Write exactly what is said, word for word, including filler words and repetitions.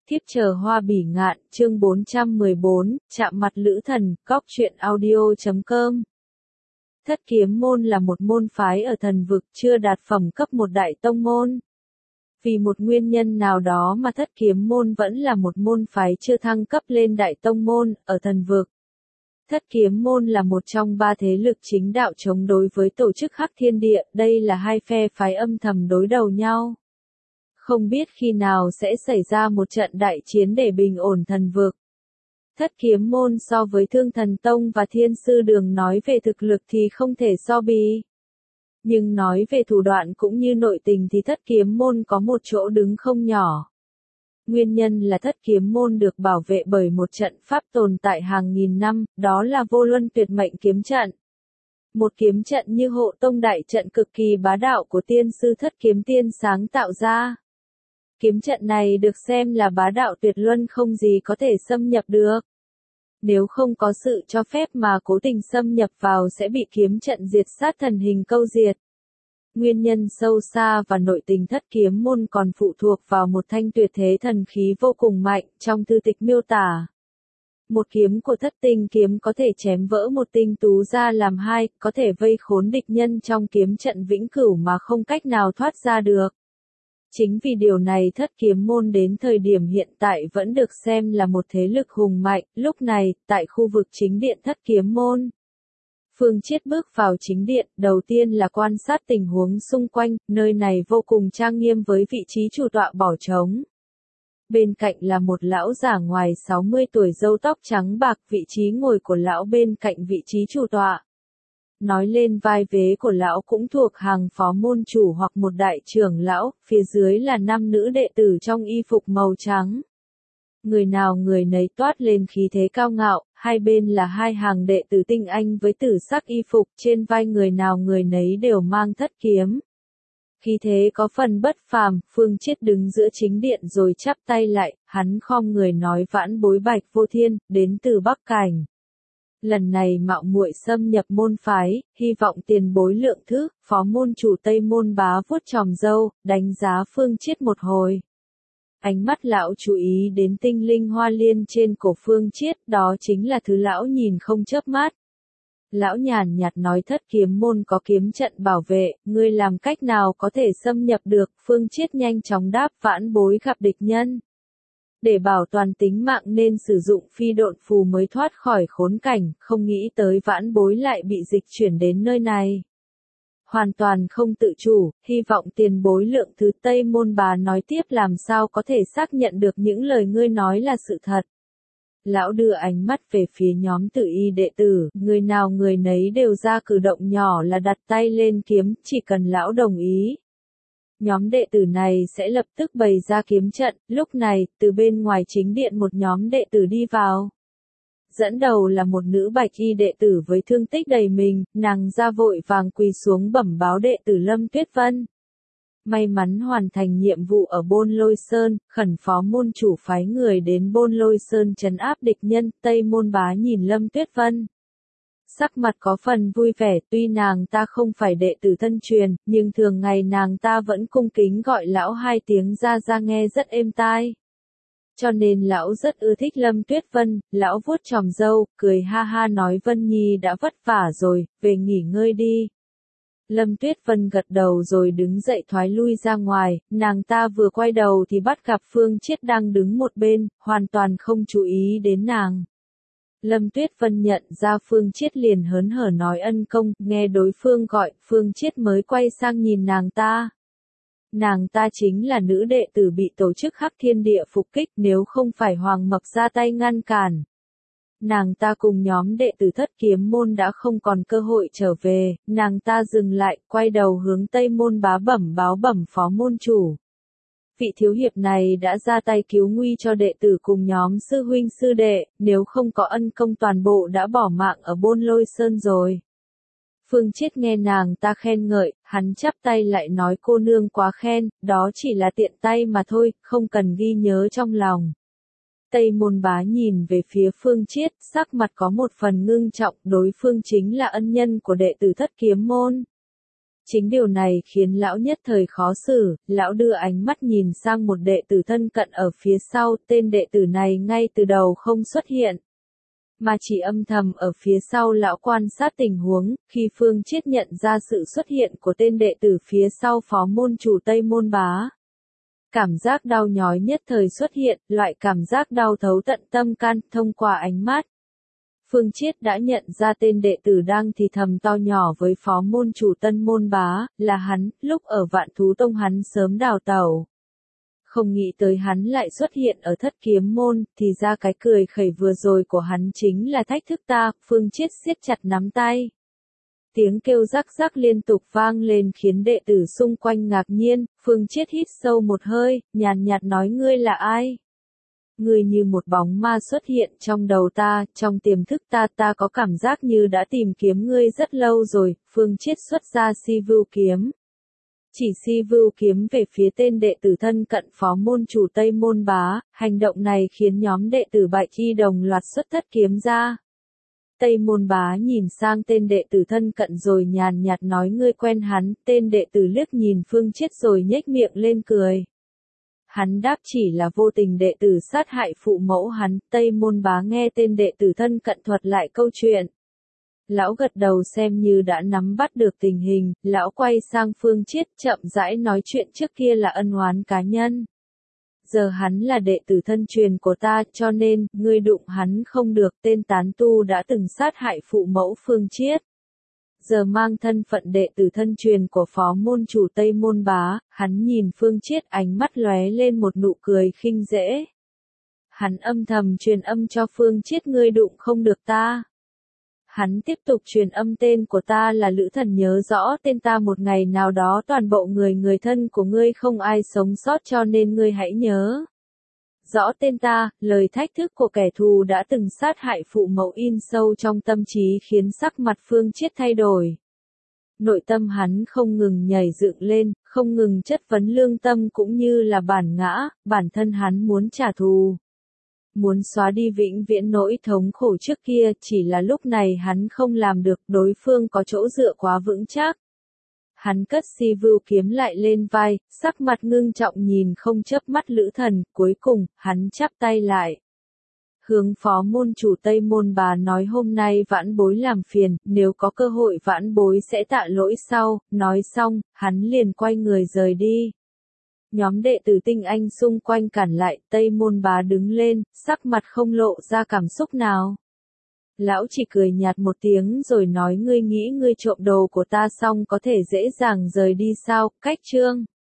Thiếp chờ hoa bỉ ngạn, chương bốn trăm mười bốn, chạm mặt lữ thần, góc truyện audio chấm com. Thất kiếm môn là một môn phái ở thần vực chưa đạt phẩm cấp một đại tông môn. Vì một nguyên nhân nào đó mà thất kiếm môn vẫn là một môn phái chưa thăng cấp lên đại tông môn, ở thần vực. Thất kiếm môn là một trong ba thế lực chính đạo chống đối với tổ chức Hắc Thiên Địa, đây là hai phe phái âm thầm đối đầu nhau. Không biết khi nào sẽ xảy ra một trận đại chiến để bình ổn thần vực. Thất kiếm môn so với Thương Thần Tông và Thiên Sư Đường nói về thực lực thì không thể so bì. Nhưng nói về thủ đoạn cũng như nội tình thì thất kiếm môn có một chỗ đứng không nhỏ. Nguyên nhân là thất kiếm môn được bảo vệ bởi một trận pháp tồn tại hàng nghìn năm, đó là Vô Luân Tuyệt Mệnh kiếm trận. Một kiếm trận như hộ tông đại trận cực kỳ bá đạo của tiên sư Thất Kiếm Tiên sáng tạo ra. Kiếm trận này được xem là bá đạo tuyệt luân, không gì có thể xâm nhập được. Nếu không có sự cho phép mà cố tình xâm nhập vào sẽ bị kiếm trận diệt sát thần hình câu diệt. Nguyên nhân sâu xa và nội tình thất kiếm môn còn phụ thuộc vào một thanh tuyệt thế thần khí vô cùng mạnh, trong thư tịch miêu tả. Một kiếm của thất tinh kiếm có thể chém vỡ một tinh tú ra làm hai, có thể vây khốn địch nhân trong kiếm trận vĩnh cửu mà không cách nào thoát ra được. Chính vì điều này thất kiếm môn đến thời điểm hiện tại vẫn được xem là một thế lực hùng mạnh. Lúc này, tại khu vực chính điện thất kiếm môn, Phương Chiết bước vào chính điện, đầu tiên là quan sát tình huống xung quanh, nơi này vô cùng trang nghiêm với vị trí chủ tọa bỏ trống. Bên cạnh là một lão già ngoài sáu mươi tuổi râu tóc trắng bạc, vị trí ngồi của lão bên cạnh vị trí chủ tọa. Nói lên vai vế của lão cũng thuộc hàng phó môn chủ hoặc một đại trưởng lão, phía dưới là năm nữ đệ tử trong y phục màu trắng. Người nào người nấy toát lên khí thế cao ngạo, hai bên là hai hàng đệ tử tinh anh với tử sắc y phục, trên vai người nào người nấy đều mang thất kiếm. Khí thế có phần bất phàm, Phương Chiết đứng giữa chính điện rồi chắp tay lại, hắn khom người nói: vãn bối Bạch Vô Thiên, đến từ Bắc Cảnh. Lần này mạo muội xâm nhập môn phái, hy vọng tiền bối lượng thứ. Phó môn chủ Tây Môn Bá vuốt chòm râu, đánh giá Phương Chiết một hồi. Ánh mắt lão chú ý đến tinh linh hoa liên trên cổ Phương Chiết, đó chính là thứ lão nhìn không chớp mắt. Lão nhàn nhạt nói: thất kiếm môn có kiếm trận bảo vệ, ngươi làm cách nào có thể xâm nhập được? Phương Chiết nhanh chóng đáp: vãn bối gặp địch nhân. Để bảo toàn tính mạng nên sử dụng phi độn phù mới thoát khỏi khốn cảnh, không nghĩ tới vãn bối lại bị dịch chuyển đến nơi này. Hoàn toàn không tự chủ, hy vọng tiền bối lượng thứ. Tây Môn Bá nói tiếp: làm sao có thể xác nhận được những lời ngươi nói là sự thật. Lão đưa ánh mắt về phía nhóm tự y đệ tử, người nào người nấy đều ra cử động nhỏ là đặt tay lên kiếm, chỉ cần lão đồng ý. Nhóm đệ tử này sẽ lập tức bày ra kiếm trận. Lúc này, từ bên ngoài chính điện một nhóm đệ tử đi vào. Dẫn đầu là một nữ bạch y đệ tử với thương tích đầy mình, nàng ra vội vàng quỳ xuống bẩm báo đệ tử Lâm Tuyết Vân. May mắn hoàn thành nhiệm vụ ở Bôn Lôi Sơn, khẩn phó môn chủ phái người đến Bôn Lôi Sơn trấn áp địch nhân. Tây Môn Bá nhìn Lâm Tuyết Vân. Sắc mặt có phần vui vẻ, tuy nàng ta không phải đệ tử thân truyền, nhưng thường ngày nàng ta vẫn cung kính gọi lão hai tiếng ra ra nghe rất êm tai. Cho nên lão rất ưa thích Lâm Tuyết Vân. Lão vuốt chòm râu, cười ha ha nói: Vân Nhi đã vất vả rồi, về nghỉ ngơi đi. Lâm Tuyết Vân gật đầu rồi đứng dậy thoái lui ra ngoài, nàng ta vừa quay đầu thì bắt gặp Phương Chiết đang đứng một bên, hoàn toàn không chú ý đến nàng. Lâm Tuyết Vân nhận ra Phương Chiết liền hớn hở nói: ân công. Nghe đối phương gọi, Phương Chiết mới quay sang nhìn nàng ta. Nàng ta chính là nữ đệ tử bị tổ chức Hắc Thiên Địa phục kích, nếu không phải Hoàng Mập ra tay ngăn cản. Nàng ta cùng nhóm đệ tử thất kiếm môn đã không còn cơ hội trở về. Nàng ta dừng lại, quay đầu hướng Tây Môn Bá bẩm báo bẩm phó môn chủ. Vị thiếu hiệp này đã ra tay cứu nguy cho đệ tử cùng nhóm sư huynh sư đệ, nếu không có ân công toàn bộ đã bỏ mạng ở Bôn Lôi Sơn rồi. Phương Chiết nghe nàng ta khen ngợi, hắn chắp tay lại nói: cô nương quá khen, đó chỉ là tiện tay mà thôi, không cần ghi nhớ trong lòng. Tây Môn Bá nhìn về phía Phương Chiết, sắc mặt có một phần ngưng trọng, đối phương chính là ân nhân của đệ tử thất kiếm môn. Chính điều này khiến lão nhất thời khó xử, lão đưa ánh mắt nhìn sang một đệ tử thân cận ở phía sau, tên đệ tử này ngay từ đầu không xuất hiện, mà chỉ âm thầm ở phía sau lão quan sát tình huống. Khi Phương Chiết nhận ra sự xuất hiện của tên đệ tử phía sau phó môn chủ Tây Môn Bá, cảm giác đau nhói nhất thời xuất hiện, loại cảm giác đau thấu tận tâm can. Thông qua ánh mắt, Phương Chiết đã nhận ra tên đệ tử đang thì thầm to nhỏ với phó môn chủ Tân Môn Bá, là hắn. Lúc ở Vạn Thú Tông hắn sớm đào tẩu, không nghĩ tới hắn lại xuất hiện ở Thất Kiếm Môn, thì ra cái cười khẩy vừa rồi của hắn chính là thách thức ta. Phương Chiết siết chặt nắm tay. Tiếng kêu rắc rắc liên tục vang lên khiến đệ tử xung quanh ngạc nhiên. Phương Chiết hít sâu một hơi, nhàn nhạt nói, ngươi là ai? Ngươi như một bóng ma xuất hiện trong đầu ta, trong tiềm thức ta, ta có cảm giác như đã tìm kiếm ngươi rất lâu rồi. Phương Chiết xuất ra Si Vưu kiếm. Chỉ Si Vưu kiếm về phía tên đệ tử thân cận phó môn chủ Tây Môn Bá, hành động này khiến nhóm đệ tử Bạch Y đồng loạt xuất thất kiếm ra. Tây Môn Bá nhìn sang tên đệ tử thân cận rồi nhàn nhạt nói, ngươi quen hắn. Tên đệ tử liếc nhìn Phương Chiết rồi nhếch miệng lên cười. Hắn đáp, chỉ là vô tình đệ tử sát hại phụ mẫu hắn. Tây Môn Bá nghe tên đệ tử thân cận thuật lại câu chuyện. Lão gật đầu xem như đã nắm bắt được tình hình, lão quay sang Phương Chiết chậm rãi nói, chuyện trước kia là ân oán cá nhân. Giờ hắn là đệ tử thân truyền của ta, cho nên, ngươi đụng hắn không được. Tên tán tu đã từng sát hại phụ mẫu Phương Chiết, giờ mang thân phận đệ tử thân truyền của phó môn chủ Tây Môn Bá. Hắn nhìn Phương Chiết, ánh mắt lóe lên một nụ cười khinh dễ. Hắn âm thầm truyền âm cho Phương Chiết, ngươi đụng không được ta. Hắn tiếp tục truyền âm, tên của ta là Lữ Thần, nhớ rõ tên ta, một ngày nào đó toàn bộ người người thân của ngươi không ai sống sót, cho nên ngươi hãy nhớ rõ tên ta. Lời thách thức của kẻ thù đã từng sát hại phụ mẫu in sâu trong tâm trí khiến sắc mặt Phương Chiết thay đổi. Nội tâm hắn không ngừng nhảy dựng lên, không ngừng chất vấn lương tâm cũng như là bản ngã. Bản thân hắn muốn trả thù, muốn xóa đi vĩnh viễn nỗi thống khổ trước kia, chỉ là lúc này hắn không làm được, đối phương có chỗ dựa quá vững chắc. Hắn cất Si Vưu kiếm lại lên vai, sắc mặt ngưng trọng nhìn không chớp mắt Lữ Thần. Cuối cùng, hắn chắp tay lại, hướng phó môn chủ Tây Môn Bá nói, hôm nay vãn bối làm phiền, nếu có cơ hội vãn bối sẽ tạ lỗi sau. Nói xong, hắn liền quay người rời đi. Nhóm đệ tử tinh anh xung quanh cản lại. Tây Môn Bá đứng lên, sắc mặt không lộ ra cảm xúc nào. Lão chỉ cười nhạt một tiếng rồi nói, ngươi nghĩ ngươi trộm đồ của ta xong có thể dễ dàng rời đi sao? Cách chương